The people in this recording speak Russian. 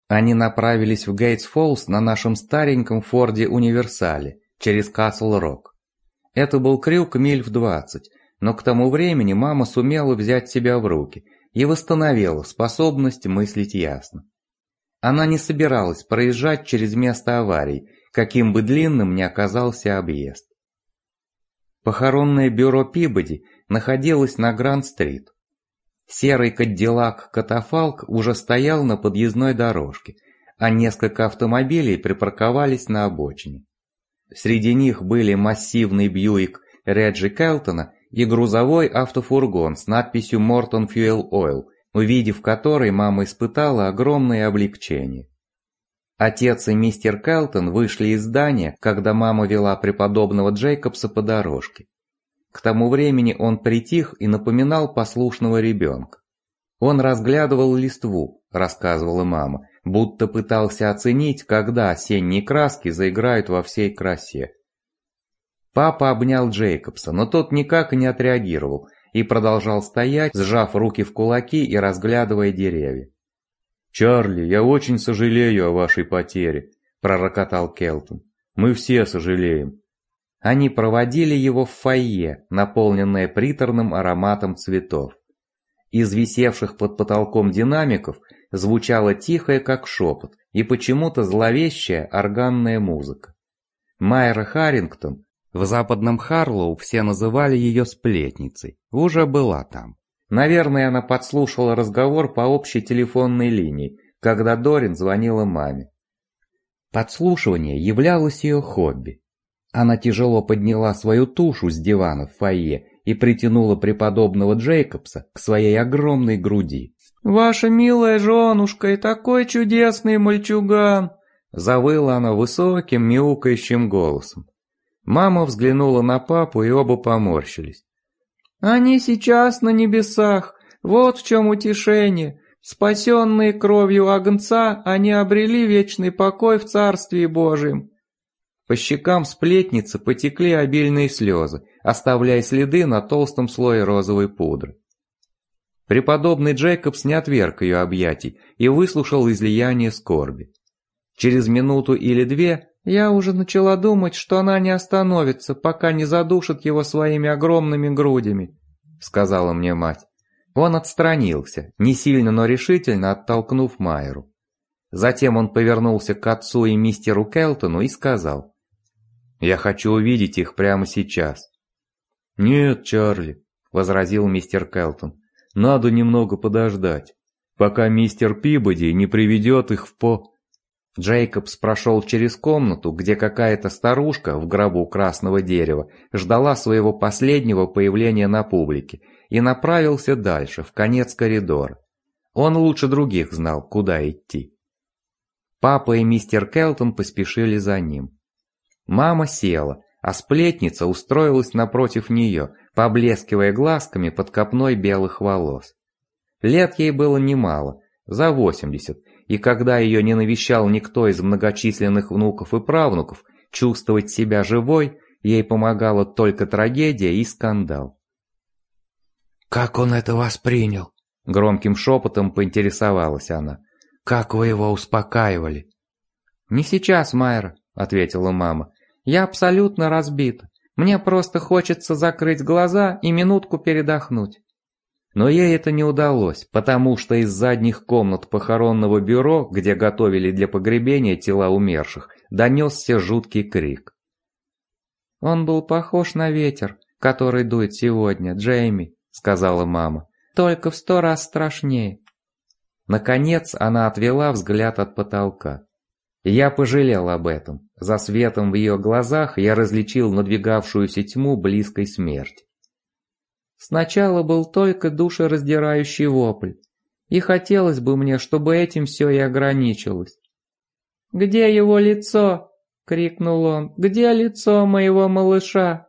Они направились в Гейтс-Фоллс на нашем стареньком Форде Универсале через Касл-Рок. Это был крюк миль в 20, но к тому времени мама сумела взять себя в руки и восстановила способность мыслить ясно. Она не собиралась проезжать через место аварий, каким бы длинным ни оказался объезд. Похоронное бюро Пибоди находилось на Гранд-стрит. Серый Кадиллак-катафалк уже стоял на подъездной дорожке, а несколько автомобилей припарковались на обочине. Среди них были массивный Бьюик Реджи Келтона и грузовой автофургон с надписью «Мортон Фьюэл Ойл», увидев который, мама испытала огромное облегчение. Отец и мистер Келтон вышли из здания, когда мама вела преподобного Джейкобса по дорожке. К тому времени он притих и напоминал послушного ребенка. Он разглядывал листву, рассказывала мама, будто пытался оценить, когда осенние краски заиграют во всей красе. Папа обнял Джейкобса, но тот никак и не отреагировал и продолжал стоять, сжав руки в кулаки и разглядывая деревья. «Чарли, я очень сожалею о вашей потере», – пророкотал Келтон. «Мы все сожалеем». Они проводили его в фойе, наполненное приторным ароматом цветов. Из висевших под потолком динамиков звучала тихая, как шепот, и почему-то зловещая органная музыка. Майра Харрингтон, в западном Харлоу все называли ее сплетницей, уже была там. Наверное, она подслушала разговор по общей телефонной линии, когда Дорин звонила маме. Подслушивание являлось ее хобби. Она тяжело подняла свою тушу с дивана в фойе и притянула преподобного Джейкобса к своей огромной груди. «Ваша милая женушка и такой чудесный мальчуган!» Завыла она высоким мяукающим голосом. Мама взглянула на папу, и оба поморщились. «Они сейчас на небесах, вот в чем утешение. Спасенные кровью Агнца, они обрели вечный покой в Царстве Божьем». По щекам сплетницы потекли обильные слезы, оставляя следы на толстом слое розовой пудры. Преподобный Джейкобс не отверг ее объятий и выслушал излияние скорби. Через минуту или две я уже начала думать, что она не остановится, пока не задушит его своими огромными грудями, сказала мне мать. Он отстранился, не сильно, но решительно оттолкнув Майру. Затем он повернулся к отцу и мистеру Келтону и сказал: «Я хочу увидеть их прямо сейчас». «Нет, Чарли», — возразил мистер Келтон, — «надо немного подождать, пока мистер Пибоди не приведет их в по...» Джейкобс прошел через комнату, где какая-то старушка в гробу красного дерева ждала своего последнего появления на публике, и направился дальше, в конец коридора. Он лучше других знал, куда идти. Папа и мистер Келтон поспешили за ним. Мама села, а сплетница устроилась напротив нее, поблескивая глазками под копной белых волос. Лет ей было немало, за 80, и когда ее не навещал никто из многочисленных внуков и правнуков, чувствовать себя живой ей помогала только трагедия и скандал. «Как он это воспринял?» — громким шепотом поинтересовалась она. «Как вы его успокаивали?» «Не сейчас, Майра», — ответила мама. «Я абсолютно разбита. Мне просто хочется закрыть глаза и минутку передохнуть». Но ей это не удалось, потому что из задних комнат похоронного бюро, где готовили для погребения тела умерших, донесся жуткий крик. «Он был похож на ветер, который дует сегодня, Джейми», — сказала мама, — «только в 100 раз страшнее». Наконец она отвела взгляд от потолка. Я пожалел об этом. За светом в ее глазах я различил надвигавшуюся тьму близкой смерти. Сначала был только душераздирающий вопль, и хотелось бы мне, чтобы этим все и ограничилось. «Где его лицо?» — крикнул он. «Где лицо моего малыша?»